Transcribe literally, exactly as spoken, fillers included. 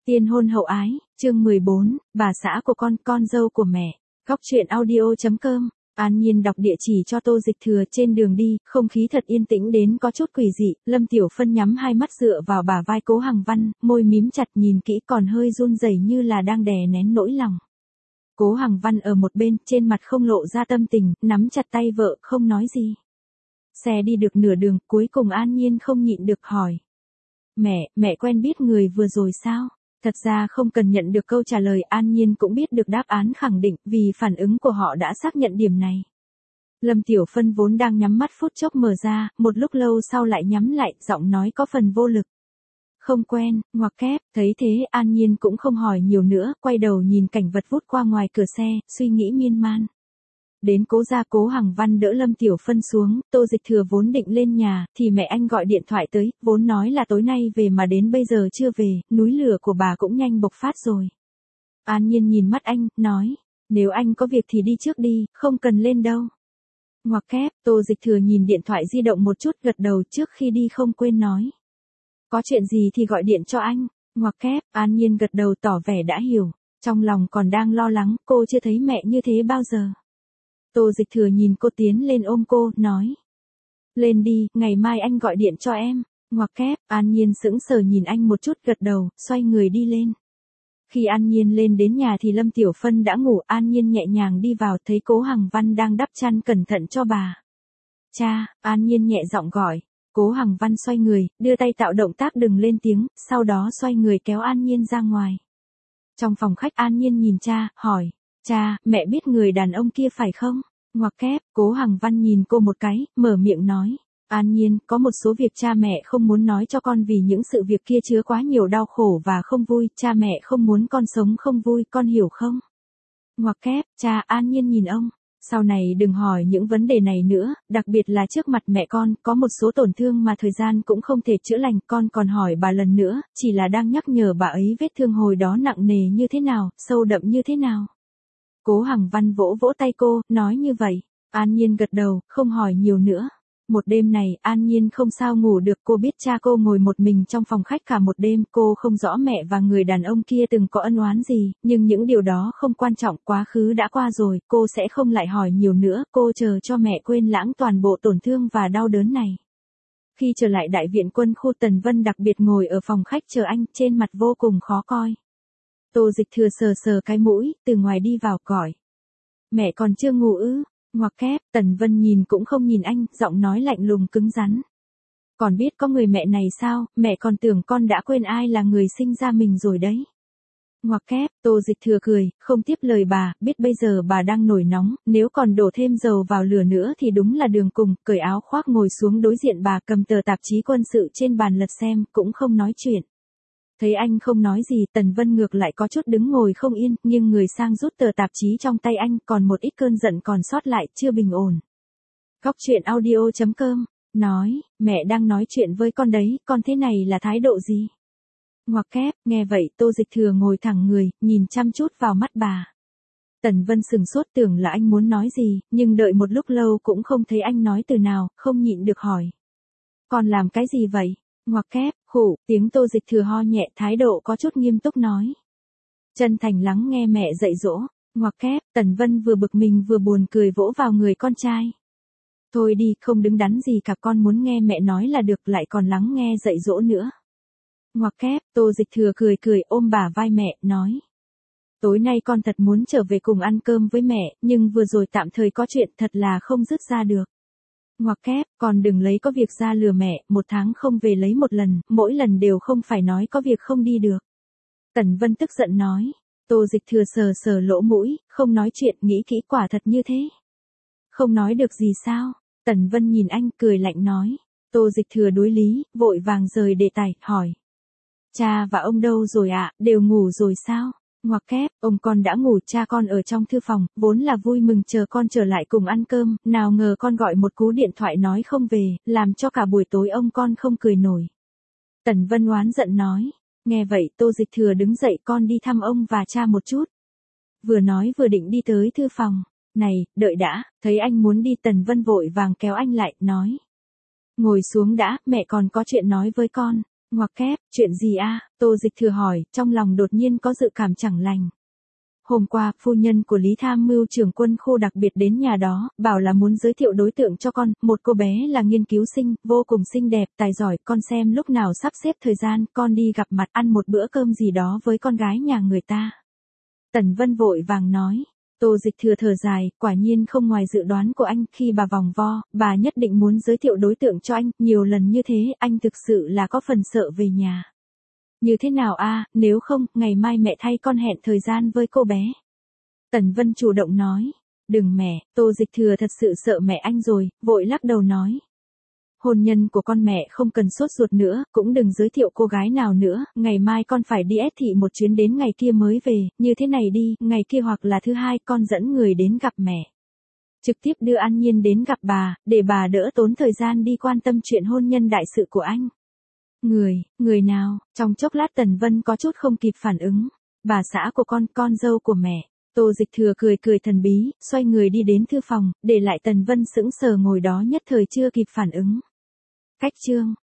Tiên hôn hậu ái, chương mười bốn, bà xã của con, con dâu của mẹ. Góc truyện audio chấm com. An Nhiên đọc địa chỉ cho Tô Dịch Thừa trên đường đi, không khí thật yên tĩnh đến có chút quỷ dị, Lâm Tiểu Phân nhắm hai mắt dựa vào bả vai Cố Hằng Văn, môi mím chặt nhìn kỹ còn hơi run rẩy như là đang đè nén nỗi lòng. Cố Hằng Văn ở một bên, trên mặt không lộ ra tâm tình, nắm chặt tay vợ, không nói gì. Xe đi được nửa đường, cuối cùng An Nhiên không nhịn được hỏi. Mẹ, mẹ quen biết người vừa rồi sao? Thật ra không cần nhận được câu trả lời, An Nhiên cũng biết được đáp án khẳng định, vì phản ứng của họ đã xác nhận điểm này. Lâm Tiểu Phân vốn đang nhắm mắt phút chốc mở ra, một lúc lâu sau lại nhắm lại, giọng nói có phần vô lực. Không quen, ngoặc kép, thấy thế An Nhiên cũng không hỏi nhiều nữa, quay đầu nhìn cảnh vật vút qua ngoài cửa xe, suy nghĩ miên man. Đến Cố gia, Cố Hằng Văn đỡ Lâm Tiểu Phân xuống, Tô Dịch Thừa vốn định lên nhà, thì mẹ anh gọi điện thoại tới, vốn nói là tối nay về mà đến bây giờ chưa về, núi lửa của bà cũng nhanh bộc phát rồi. An Nhiên nhìn mắt anh, nói, nếu anh có việc thì đi trước đi, không cần lên đâu. Ngoặc kép, Tô Dịch Thừa nhìn điện thoại di động một chút, gật đầu, trước khi đi không quên nói. Có chuyện gì thì gọi điện cho anh. Ngoặc kép, An Nhiên gật đầu tỏ vẻ đã hiểu, trong lòng còn đang lo lắng, cô chưa thấy mẹ như thế bao giờ. Tô Dịch Thừa nhìn cô tiến lên ôm cô, nói. Lên đi, ngày mai anh gọi điện cho em. Ngoặc kép, An Nhiên sững sờ nhìn anh một chút, gật đầu, xoay người đi lên. Khi An Nhiên lên đến nhà thì Lâm Tiểu Phân đã ngủ, An Nhiên nhẹ nhàng đi vào, thấy Cố Hằng Văn đang đắp chăn cẩn thận cho bà. Cha, An Nhiên nhẹ giọng gọi. Cố Hằng Văn xoay người, đưa tay tạo động tác đừng lên tiếng, sau đó xoay người kéo An Nhiên ra ngoài. Trong phòng khách An Nhiên nhìn cha, hỏi. Cha, mẹ biết người đàn ông kia phải không? Ngoặc kép, Cố Hằng Văn nhìn cô một cái, mở miệng nói. An Nhiên, có một số việc cha mẹ không muốn nói cho con vì những sự việc kia chứa quá nhiều đau khổ và không vui, cha mẹ không muốn con sống không vui, con hiểu không? Ngoặc kép, cha, An Nhiên nhìn ông. Sau này đừng hỏi những vấn đề này nữa, đặc biệt là trước mặt mẹ con, có một số tổn thương mà thời gian cũng không thể chữa lành, con còn hỏi bà lần nữa, chỉ là đang nhắc nhở bà ấy vết thương hồi đó nặng nề như thế nào, sâu đậm như thế nào. Cố Hằng Văn vỗ vỗ tay cô, nói như vậy. An Nhiên gật đầu, không hỏi nhiều nữa. Một đêm này, An Nhiên không sao ngủ được, cô biết cha cô ngồi một mình trong phòng khách cả một đêm, cô không rõ mẹ và người đàn ông kia từng có ân oán gì, nhưng những điều đó không quan trọng, quá khứ đã qua rồi, cô sẽ không lại hỏi nhiều nữa, cô chờ cho mẹ quên lãng toàn bộ tổn thương và đau đớn này. Khi trở lại đại viện quân khu, Tần Vân đặc biệt ngồi ở phòng khách chờ anh, trên mặt vô cùng khó coi. Tô Dịch Thừa sờ sờ cái mũi, từ ngoài đi vào, gọi. Mẹ còn chưa ngủ ư? Ngoặc kép, Tần Vân nhìn cũng không nhìn anh, giọng nói lạnh lùng cứng rắn. Còn biết có người mẹ này sao, mẹ còn tưởng con đã quên ai là người sinh ra mình rồi đấy. Ngoặc kép, Tô Dịch Thừa cười, không tiếp lời bà, biết bây giờ bà đang nổi nóng, nếu còn đổ thêm dầu vào lửa nữa thì đúng là đường cùng, cởi áo khoác ngồi xuống đối diện bà, cầm tờ tạp chí quân sự trên bàn lật xem, cũng không nói chuyện. Thấy anh không nói gì, Tần Vân ngược lại có chút đứng ngồi không yên, nhưng người sang rút tờ tạp chí trong tay anh, còn một ít cơn giận còn sót lại, chưa bình ổn. Góc truyện audio chấm com, nói, mẹ đang nói chuyện với con đấy, con thế này là thái độ gì? Ngoặc kép, nghe vậy, Tô Dịch Thừa ngồi thẳng người, nhìn chăm chút vào mắt bà. Tần Vân sừng sốt tưởng là anh muốn nói gì, nhưng đợi một lúc lâu cũng không thấy anh nói từ nào, không nhịn được hỏi. Con làm cái gì vậy? Ngoặc kép, khụ, tiếng Tô Dịch Thừa ho nhẹ, thái độ có chút nghiêm túc nói. Chân thành lắng nghe mẹ dạy dỗ. Ngoặc kép, Tần Vân vừa bực mình vừa buồn cười vỗ vào người con trai. Thôi đi, không đứng đắn gì cả, con muốn nghe mẹ nói là được, lại còn lắng nghe dạy dỗ nữa. Ngoặc kép, Tô Dịch Thừa cười cười ôm bả vai mẹ, nói. Tối nay con thật muốn trở về cùng ăn cơm với mẹ, nhưng vừa rồi tạm thời có chuyện thật là không dứt ra được. Ngoặc kép, còn đừng lấy có việc ra lừa mẹ, một tháng không về lấy một lần, mỗi lần đều không phải nói có việc không đi được. Tần Vân tức giận nói. Tô Dịch Thừa sờ sờ lỗ mũi, không nói chuyện, nghĩ kỹ quả thật như thế. Không nói được gì sao? Tần Vân nhìn anh cười lạnh nói. Tô Dịch Thừa đối lý, vội vàng rời đề tài, hỏi. Cha và ông đâu rồi ạ, à, đều ngủ rồi sao? Ngoặc kép, ông con đã ngủ, cha con ở trong thư phòng, vốn là vui mừng chờ con trở lại cùng ăn cơm, nào ngờ con gọi một cú điện thoại nói không về, làm cho cả buổi tối ông con không cười nổi. Tần Vân oán giận nói. Nghe vậy, Tô Dịch Thừa đứng dậy, con đi thăm ông và cha một chút. Vừa nói vừa định đi tới thư phòng. Này, đợi đã, thấy anh muốn đi, Tần Vân vội vàng kéo anh lại, nói. Ngồi xuống đã, mẹ còn có chuyện nói với con. Ngoặc kép, chuyện gì a? Tô Dịch Thừa hỏi, trong lòng đột nhiên có dự cảm chẳng lành. Hôm qua, phu nhân của Lý Tham Mưu trưởng quân khu đặc biệt đến nhà đó, bảo là muốn giới thiệu đối tượng cho con, một cô bé là nghiên cứu sinh, vô cùng xinh đẹp, tài giỏi, con xem lúc nào sắp xếp thời gian, con đi gặp mặt ăn một bữa cơm gì đó với con gái nhà người ta. Tần Vân vội vàng nói. Tô Dịch Thừa thở dài, quả nhiên không ngoài dự đoán của anh, khi bà vòng vo, bà nhất định muốn giới thiệu đối tượng cho anh, nhiều lần như thế, anh thực sự là có phần sợ về nhà. Như thế nào a, nếu không, ngày mai mẹ thay con hẹn thời gian với cô bé. Tần Vân chủ động nói. Đừng mẹ, Tô Dịch Thừa thật sự sợ mẹ anh rồi, vội lắc đầu nói. Hôn nhân của con mẹ không cần sốt ruột nữa, cũng đừng giới thiệu cô gái nào nữa, ngày mai con phải đi ép thị một chuyến đến ngày kia mới về, như thế này đi, ngày kia hoặc là thứ hai con dẫn người đến gặp mẹ. Trực tiếp đưa An Nhiên đến gặp bà, để bà đỡ tốn thời gian đi quan tâm chuyện hôn nhân đại sự của anh. Người, người nào, trong chốc lát Tần Vân có chút không kịp phản ứng. Bà xã của con, con dâu của mẹ. Tô Dịch Thừa cười cười thần bí, xoay người đi đến thư phòng, để lại Tần Vân sững sờ ngồi đó nhất thời chưa kịp phản ứng. Cách chương